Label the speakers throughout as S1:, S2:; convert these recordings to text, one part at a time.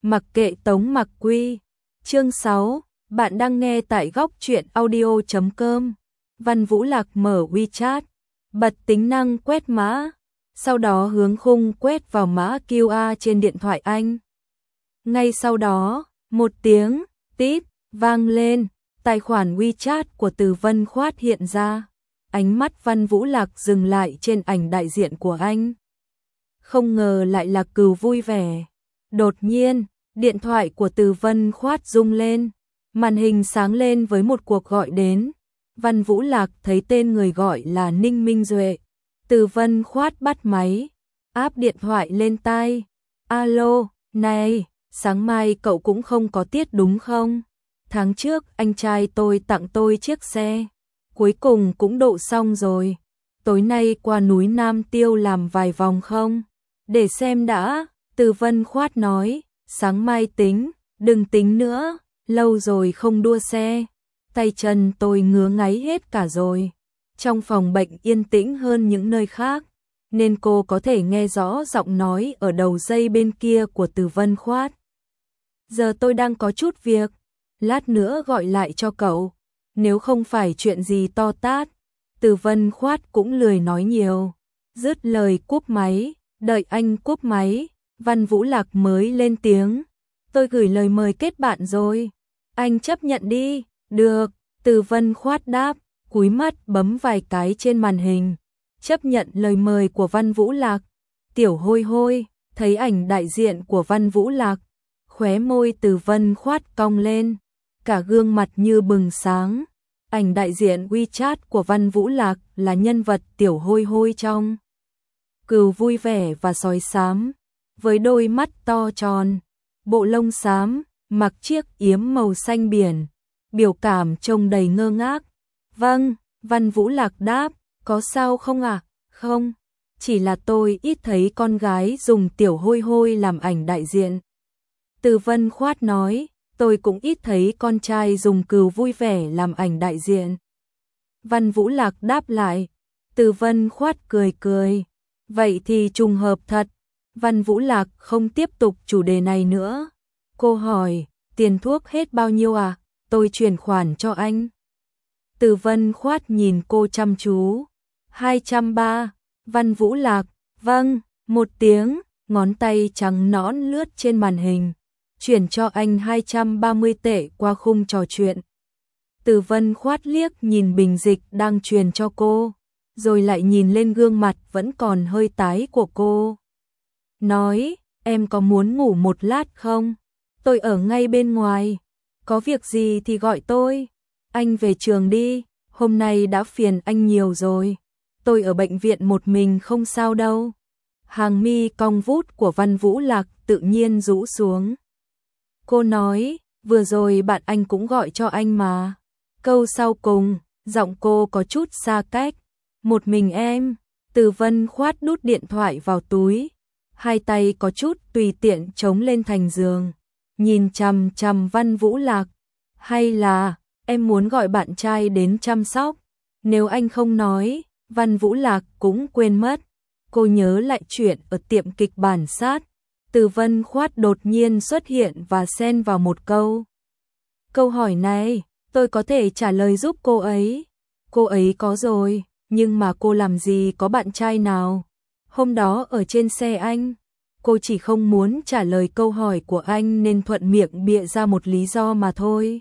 S1: Mặc kệ Tống Mặc Quy. Chương 6, bạn đang nghe tại góc truyện audio.com. Văn Vũ Lạc mở WeChat, bật tính năng quét mã, sau đó hướng khung quét vào mã QR trên điện thoại anh. Ngay sau đó, một tiếng tít vang lên, tài khoản WeChat của Từ Vân Khoát hiện ra. Ánh mắt Văn Vũ Lạc dừng lại trên ảnh đại diện của anh. Không ngờ lại là Cừu vui vẻ. Đột nhiên, điện thoại của Từ Vân Khoát rung lên, màn hình sáng lên với một cuộc gọi đến. Văn Vũ Lạc thấy tên người gọi là Ninh Minh Duệ. Từ Vân Khoát bắt máy, áp điện thoại lên tai. Alo, này, sáng mai cậu cũng không có tiết đúng không? Tháng trước anh trai tôi tặng tôi chiếc xe, cuối cùng cũng độ xong rồi. Tối nay qua núi Nam Tiêu làm vài vòng không? Để xem đã, Từ Vân Khoát nói, sáng mai tính, đừng tính nữa, lâu rồi không đua xe. Tay chân tôi ngứa ngáy hết cả rồi. Trong phòng bệnh yên tĩnh hơn những nơi khác, nên cô có thể nghe rõ giọng nói ở đầu dây bên kia của Từ Vân Khoát. Giờ tôi đang có chút việc, lát nữa gọi lại cho cậu, nếu không phải chuyện gì to tát. Từ Vân Khoát cũng lười nói nhiều, dứt lời cúp máy. Đợi anh cúp máy, Văn Vũ Lạc mới lên tiếng. Tôi gửi lời mời kết bạn rồi, anh chấp nhận đi. Được, Từ Vân Khoát đáp, cúi mắt bấm vài cái trên màn hình. Chấp nhận lời mời của Văn Vũ Lạc. Tiểu Hôi Hôi thấy ảnh đại diện của Văn Vũ Lạc, khóe môi Từ Vân Khoát cong lên, cả gương mặt như bừng sáng. Ảnh đại diện WeChat của Văn Vũ Lạc là nhân vật Tiểu Hôi Hôi trong Cừu vui vẻ và sói xám, với đôi mắt to tròn, bộ lông xám, mặc chiếc yếm màu xanh biển, biểu cảm trông đầy ngơ ngác. Vâng, Văn Vũ Lạc đáp, có sao không ạ? Không, chỉ là tôi ít thấy con gái dùng Tiểu Hôi Hôi làm ảnh đại diện. Từ Vân Khoát nói, tôi cũng ít thấy con trai dùng Cừu vui vẻ làm ảnh đại diện. Văn Vũ Lạc đáp lại. Từ Vân Khoát cười cười. Vậy thì trùng hợp thật. Văn Vũ Lạc không tiếp tục chủ đề này nữa. Cô hỏi, tiền thuốc hết bao nhiêu à? Tôi chuyển khoản cho anh. Từ Vân Khoát nhìn cô chăm chú. 230. Văn Vũ Lạc, vâng, một tiếng, ngón tay trắng nõn lướt trên màn hình. Chuyển cho anh 230 tệ qua khung trò chuyện. Từ Vân Khoát liếc nhìn bình dịch đang truyền cho cô, rồi lại nhìn lên gương mặt vẫn còn hơi tái của cô. Nói, em có muốn ngủ một lát không? Tôi ở ngay bên ngoài. Có việc gì thì gọi tôi. Anh về trường đi, hôm nay đã phiền anh nhiều rồi. Tôi ở bệnh viện một mình không sao đâu. Hàng mi cong vút của Văn Vũ Lạc tự nhiên rũ xuống. Cô nói, vừa rồi bạn anh cũng gọi cho anh mà. Câu sau cùng, giọng cô có chút xa cách. Một mình em. Từ Vân Khoát đút điện thoại vào túi, hai tay có chút tùy tiện chống lên thành giường, nhìn chằm chằm Văn Vũ Lạc. Hay là em muốn gọi bạn trai đến chăm sóc? Nếu anh không nói, Văn Vũ Lạc cũng quên mất. Cô nhớ lại chuyện ở tiệm kịch bản sát. Từ Vân Khoát đột nhiên xuất hiện và xen vào một câu. Câu hỏi này, tôi có thể trả lời giúp cô ấy. Cô ấy có rồi, nhưng mà cô làm gì có bạn trai nào? Hôm đó ở trên xe anh, cô chỉ không muốn trả lời câu hỏi của anh nên thuận miệng bịa ra một lý do mà thôi.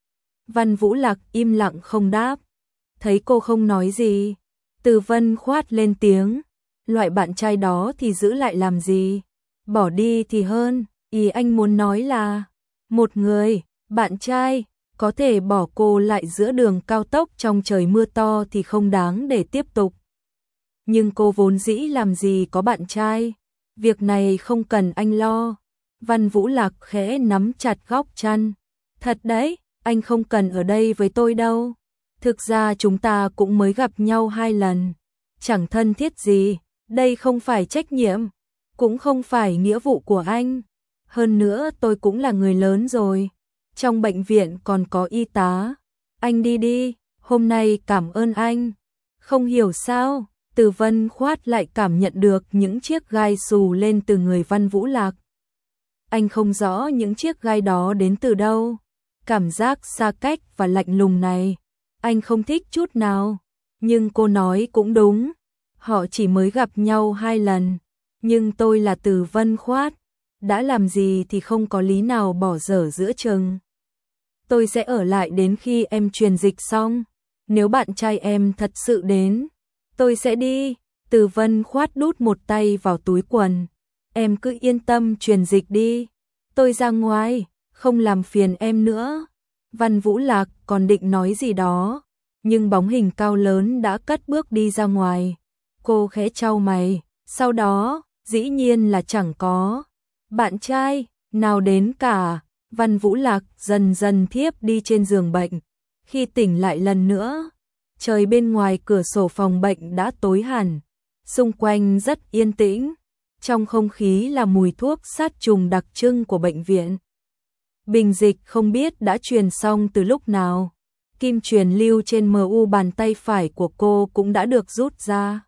S1: Văn Vũ Lạc im lặng không đáp. Thấy cô không nói gì, Từ Vân Khoát lên tiếng. Loại bạn trai đó thì giữ lại làm gì? Bỏ đi thì hơn. Ý anh muốn nói là một người, bạn trai, có thể bỏ cô lại giữa đường cao tốc trong trời mưa to thì không đáng để tiếp tục. Nhưng cô vốn dĩ làm gì có bạn trai. Việc này không cần anh lo. Văn Vũ Lạc khẽ nắm chặt góc chăn. Thật đấy, anh không cần ở đây với tôi đâu. Thực ra chúng ta cũng mới gặp nhau 2 lần. Chẳng thân thiết gì, đây không phải trách nhiệm, cũng không phải nghĩa vụ của anh. Hơn nữa tôi cũng là người lớn rồi. Trong bệnh viện còn có y tá. Anh đi đi, hôm nay cảm ơn anh. Không hiểu sao, Từ Vân Khoát lại cảm nhận được những chiếc gai xù lên từ người Văn Vũ Lạc. Anh không rõ những chiếc gai đó đến từ đâu. Cảm giác xa cách và lạnh lùng này, anh không thích chút nào. Nhưng cô nói cũng đúng, họ chỉ mới gặp nhau 2 lần. Nhưng tôi là Từ Vân Khoát, đã làm gì thì không có lý nào bỏ dở giữa chừng. Tôi sẽ ở lại đến khi em truyền dịch xong. Nếu bạn trai em thật sự đến, tôi sẽ đi. Từ Vân Khoát đút một tay vào túi quần. Em cứ yên tâm truyền dịch đi. Tôi ra ngoài, không làm phiền em nữa. Văn Vũ Lạc còn định nói gì đó, nhưng bóng hình cao lớn đã cất bước đi ra ngoài. Cô khẽ chau mày, sau đó, dĩ nhiên là chẳng có bạn trai nào đến cả. Văn Vũ Lạc dần dần thiếp đi trên giường bệnh. Khi tỉnh lại lần nữa, trời bên ngoài cửa sổ phòng bệnh đã tối hẳn, xung quanh rất yên tĩnh. Trong không khí là mùi thuốc sát trùng đặc trưng của bệnh viện. Bình dịch không biết đã truyền xong từ lúc nào. Kim truyền lưu trên MU bàn tay phải của cô cũng đã được rút ra.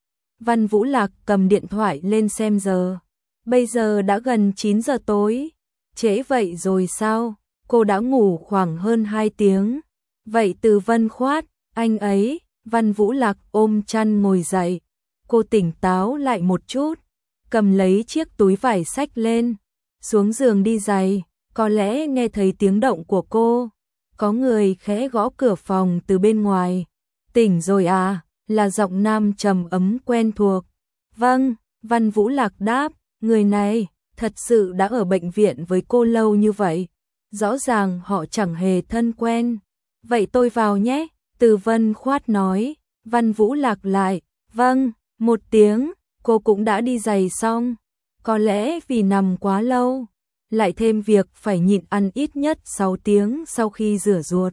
S1: Văn Vũ Lạc cầm điện thoại lên xem giờ. Bây giờ đã gần 9 giờ tối. Trễ vậy rồi sao? Cô đã ngủ khoảng hơn 2 tiếng. Vậy Từ Vân Khoát, anh ấy. Văn Vũ Lạc ôm chăn ngồi dậy. Cô tỉnh táo lại một chút, cầm lấy chiếc túi vải xách lên, xuống giường đi giày. Có lẽ nghe thấy tiếng động của cô, có người khẽ gõ cửa phòng từ bên ngoài. Tỉnh rồi à? Là giọng nam trầm ấm quen thuộc. Vâng, Văn Vũ Lạc đáp. Người này thật sự đã ở bệnh viện với cô lâu như vậy, rõ ràng họ chẳng hề thân quen. Vậy tôi vào nhé, Từ Vân Khoát nói. Văn Vũ Lạc lại, vâng, một tiếng. Cô cũng đã đi giày xong. Có lẽ vì nằm quá lâu, lại thêm việc phải nhịn ăn ít nhất 6 tiếng sau khi rửa ruột,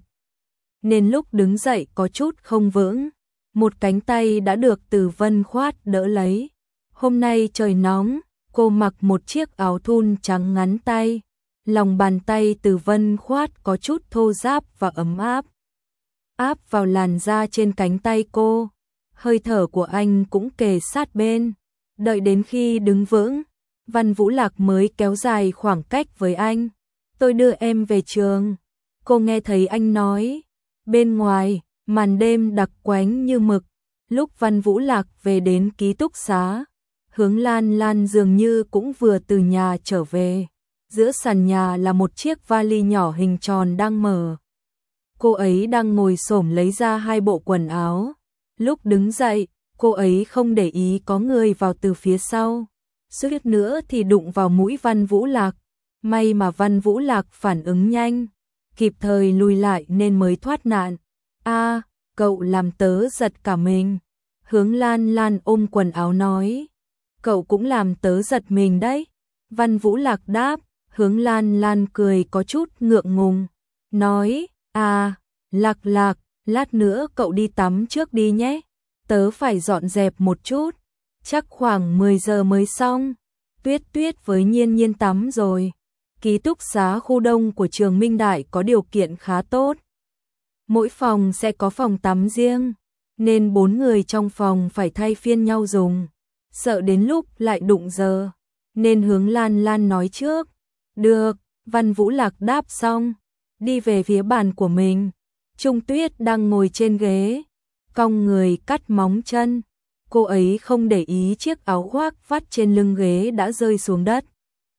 S1: nên lúc đứng dậy có chút không vững. Một cánh tay đã được Từ Vân Khoát đỡ lấy. Hôm nay trời nóng, cô mặc một chiếc áo thun trắng ngắn tay. Lòng bàn tay Từ Vân Khoát có chút thô ráp và ấm áp. Áp vào làn da trên cánh tay cô. Hơi thở của anh cũng kề sát bên. Đợi đến khi đứng vững, Văn Vũ Lạc mới kéo dài khoảng cách với anh. Tôi đưa em về trường. Cô nghe thấy anh nói. Bên ngoài, màn đêm đặc quánh như mực. Lúc Văn Vũ Lạc về đến ký túc xá, Hướng Lan Lan dường như cũng vừa từ nhà trở về. Giữa sàn nhà là một chiếc vali nhỏ hình tròn đang mở. Cô ấy đang ngồi xổm lấy ra 2 bộ quần áo. Lúc đứng dậy, cô ấy không để ý có người vào từ phía sau. Suýt nữa thì đụng vào mũi Văn Vũ Lạc. May mà Văn Vũ Lạc phản ứng nhanh, kịp thời lùi lại nên mới thoát nạn. A, cậu làm tớ giật cả mình. Hướng Lan Lan ôm quần áo nói. Cậu cũng làm tớ giật mình đấy. Văn Vũ Lạc đáp. Hướng Lan Lan cười có chút ngượng ngùng, nói. À, Lạc Lạc, lát nữa cậu đi tắm trước đi nhé. Tớ phải dọn dẹp một chút. Chắc khoảng 10 giờ mới xong. Tuyết Tuyết với Nhiên Nhiên tắm rồi. Ký túc xá khu đông của trường Minh Đại có điều kiện khá tốt. Mỗi phòng sẽ có phòng tắm riêng, nên 4 người trong phòng phải thay phiên nhau dùng. Sợ đến lúc lại đụng giờ, nên Hướng Lan Lan nói trước. Được, Văn Vũ Lạc đáp xong, đi về phía bàn của mình. Trung Tuyết đang ngồi trên ghế, cong người cắt móng chân. Cô ấy không để ý chiếc áo khoác vắt trên lưng ghế đã rơi xuống đất.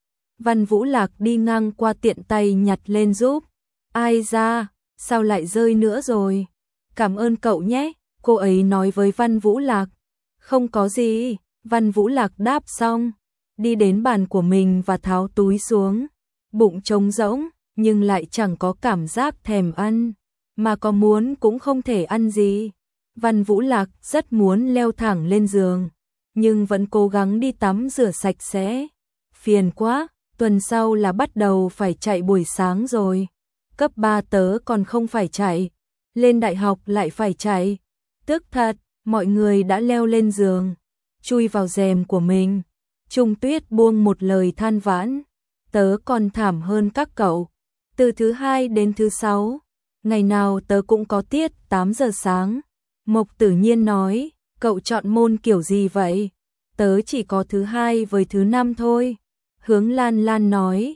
S1: Văn Vũ Lạc đi ngang qua tiện tay nhặt lên giúp. Ai da, sao lại rơi nữa rồi? Cảm ơn cậu nhé, cô ấy nói với Văn Vũ Lạc. Không có gì, Văn Vũ Lạc đáp xong, đi đến bàn của mình và tháo túi xuống. Bụng trống rỗng, nhưng lại chẳng có cảm giác thèm ăn, mà có muốn cũng không thể ăn gì. Văn Vũ Lạc rất muốn leo thẳng lên giường, nhưng vẫn cố gắng đi tắm rửa sạch sẽ. Phiền quá, tuần sau là bắt đầu phải chạy buổi sáng rồi. Cấp 3 tớ còn không phải chạy, lên đại học lại phải chạy. Tức thật, mọi người đã leo lên giường, chui vào rèm của mình. Trung Tuyết buông một lời than vãn. Tớ còn thảm hơn các cậu. Từ thứ 2 đến thứ 6, ngày nào tớ cũng có tiết 8 giờ sáng. Mộc Tử Nhiên nói, cậu chọn môn kiểu gì vậy? Tớ chỉ có thứ 2 với thứ 5 thôi. Hướng Lan Lan nói,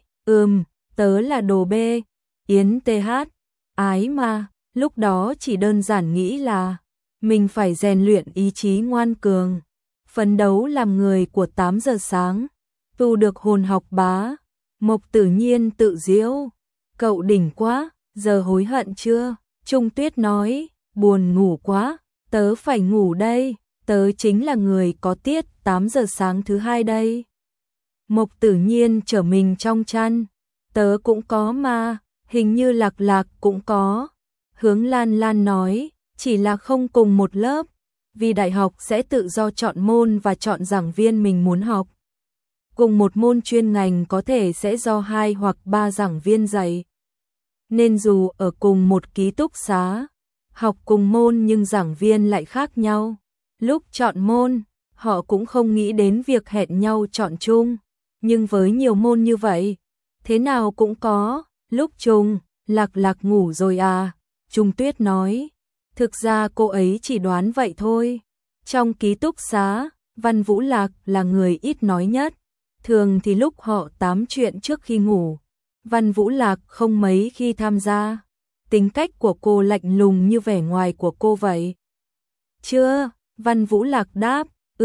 S1: tớ là đồ bê, Yến TH, ái mà, lúc đó chỉ đơn giản nghĩ là mình phải rèn luyện ý chí ngoan cường, phấn đấu làm người của 8 giờ sáng, tu được hồn học bá. Mộc Tử Nhiên tự giễu, cậu đỉnh quá, giờ hối hận chưa? Trung Tuyết nói, buồn ngủ quá, tớ phải ngủ đây, tớ chính là người có tiết 8 giờ sáng thứ hai đây. Mộc Tử Nhiên trở mình trong chăn, tớ cũng có mà, hình như Lạc Lạc cũng có. Hướng Lan Lan nói, chỉ là không cùng một lớp, vì đại học sẽ tự do chọn môn và chọn giảng viên mình muốn học. Cùng một môn chuyên ngành có thể sẽ do 2 hoặc 3 giảng viên dạy. Nên dù ở cùng một ký túc xá, học cùng môn nhưng giảng viên lại khác nhau. Lúc chọn môn, họ cũng không nghĩ đến việc hẹn nhau chọn chung. Nhưng với nhiều môn như vậy, thế nào cũng có. Lúc chung, Lạc Lạc ngủ rồi à? Trung Tuyết nói. Thực ra cô ấy chỉ đoán vậy thôi. Trong ký túc xá, Văn Vũ Lạc là người ít nói nhất. Thường thì lúc họ tám chuyện trước khi ngủ, Văn Vũ Lạc không mấy khi tham gia. Tính cách của cô lạnh lùng như vẻ ngoài của cô vậy. Chưa, Văn Vũ Lạc đáp,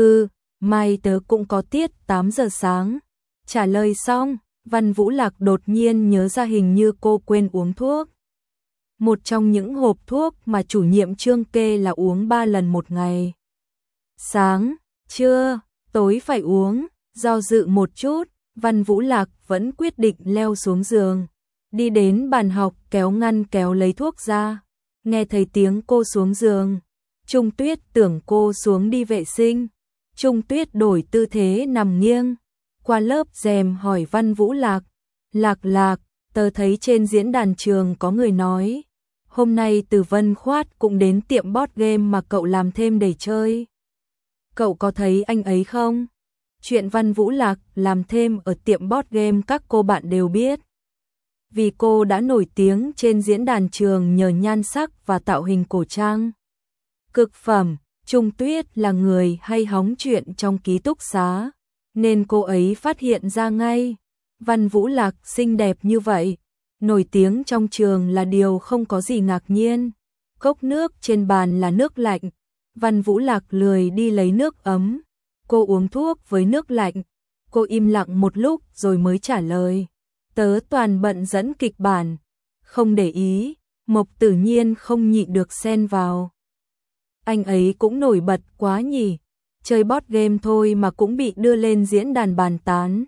S1: mai tớ cũng có tiết 8 giờ sáng. Trả lời xong, Văn Vũ Lạc đột nhiên nhớ ra hình như cô quên uống thuốc. Một trong những hộp thuốc mà chủ nhiệm Trương kê là uống 3 lần một ngày. Sáng, trưa, tối phải uống. Do dự một chút, Văn Vũ Lạc vẫn quyết định leo xuống giường. Đi đến bàn học kéo ngăn kéo lấy thuốc ra. Nghe thấy tiếng cô xuống giường. Trung Tuyết tưởng cô xuống đi vệ sinh. Trung Tuyết đổi tư thế nằm nghiêng. Qua lớp rèm hỏi Văn Vũ Lạc. Lạc Lạc, tớ thấy trên diễn đàn trường có người nói. Hôm nay Từ Vân Khoát cũng đến tiệm board game mà cậu làm thêm để chơi. Cậu có thấy anh ấy không? Chuyện Văn Vũ Lạc làm thêm ở tiệm board game các cô bạn đều biết. Vì cô đã nổi tiếng trên diễn đàn trường nhờ nhan sắc và tạo hình cổ trang. Cực phẩm, Trung Tuyết là người hay hóng chuyện trong ký túc xá, nên cô ấy phát hiện ra ngay. Văn Vũ Lạc xinh đẹp như vậy, nổi tiếng trong trường là điều không có gì ngạc nhiên. Cốc nước trên bàn là nước lạnh, Văn Vũ Lạc lười đi lấy nước ấm. Cô uống thuốc với nước lạnh. Cô im lặng một lúc rồi mới trả lời. Tớ toàn bận dẫn kịch bản. Không để ý, Mộc Tử Nhiên không nhịn được xen vào. Anh ấy cũng nổi bật quá nhỉ. Chơi board game thôi mà cũng bị đưa lên diễn đàn bàn tán.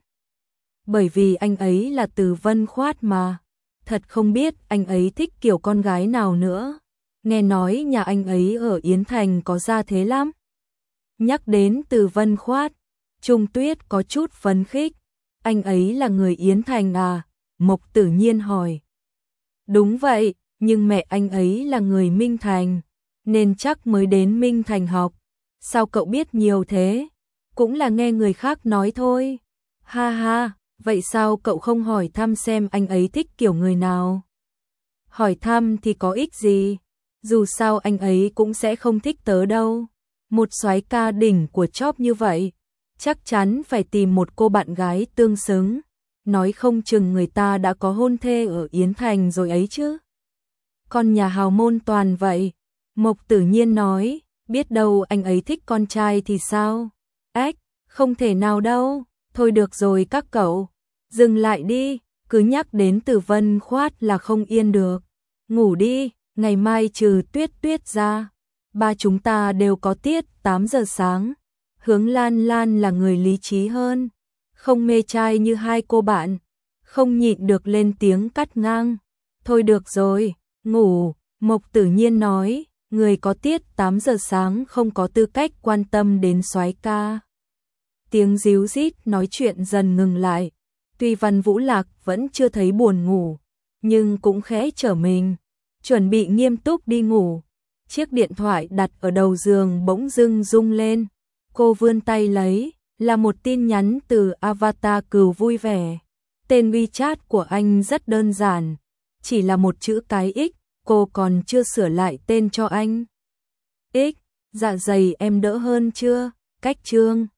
S1: Bởi vì anh ấy là Từ Vân Khoát mà. Thật không biết anh ấy thích kiểu con gái nào nữa. Nghe nói nhà anh ấy ở Yến Thành có gia thế lắm. Nhắc đến Từ Vân Khoát, Trung Tuyết có chút phấn khích. Anh ấy là người Yến Thành à? Mộc Tử Nhiên hỏi. Đúng vậy, nhưng mẹ anh ấy là người Minh Thành, nên chắc mới đến Minh Thành học. Sao cậu biết nhiều thế? Cũng là nghe người khác nói thôi. Ha ha, vậy sao cậu không hỏi thăm xem anh ấy thích kiểu người nào? Hỏi thăm thì có ích gì? Dù sao anh ấy cũng sẽ không thích tớ đâu. Một soái ca đỉnh của chóp như vậy, chắc chắn phải tìm một cô bạn gái tương xứng. Nói không chừng người ta đã có hôn thê ở Yến Thành rồi ấy chứ. Con nhà hào môn toàn vậy. Mộc Tử Nhiên nói, biết đâu anh ấy thích con trai thì sao? Ếch, không thể nào đâu. Thôi được rồi các cậu, dừng lại đi, cứ nhắc đến Từ Vân Khoát là không yên được. Ngủ đi, ngày mai trừ Tuyết Tuyết ra, ba chúng ta đều có tiết 8 giờ sáng. Hướng Lan Lan là người lý trí hơn, không mê trai như hai cô bạn, không nhịn được lên tiếng cắt ngang. Thôi được rồi, ngủ, Mộc Tử Nhiên nói, người có tiết 8 giờ sáng không có tư cách quan tâm đến soái ca. Tiếng ríu rít nói chuyện dần ngừng lại, tuy Văn Vũ Lạc vẫn chưa thấy buồn ngủ, nhưng cũng khẽ trở mình, chuẩn bị nghiêm túc đi ngủ. Chiếc điện thoại đặt ở đầu giường bỗng dưng rung lên. Cô vươn tay lấy, là một tin nhắn từ avatar Cừu vui vẻ. Tên WeChat của anh rất đơn giản, chỉ là một chữ cái X, cô còn chưa sửa lại tên cho anh. X, dạ dày em đỡ hơn chưa? Cách chương